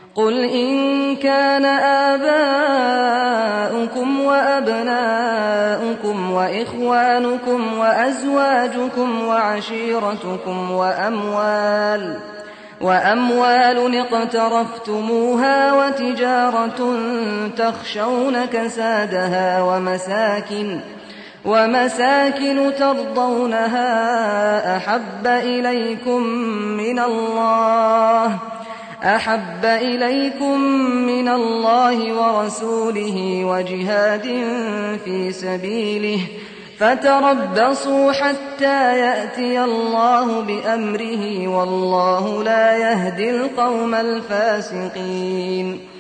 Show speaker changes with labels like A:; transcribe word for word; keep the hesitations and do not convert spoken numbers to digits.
A: قل إن كان آباؤكم وأبناؤكم وإخوانكم وأزواجكم وعشيرتكم وأموال وأموال اقترفتموها وتجارة تخشون كسادها ومساكن ومساكن ترضونها أحب إليكم من الله أحب إليكم من الله ورسوله وجهاد في سبيله فتربصوا حتى يأتي الله بأمره والله لا يهدي القوم الفاسقين.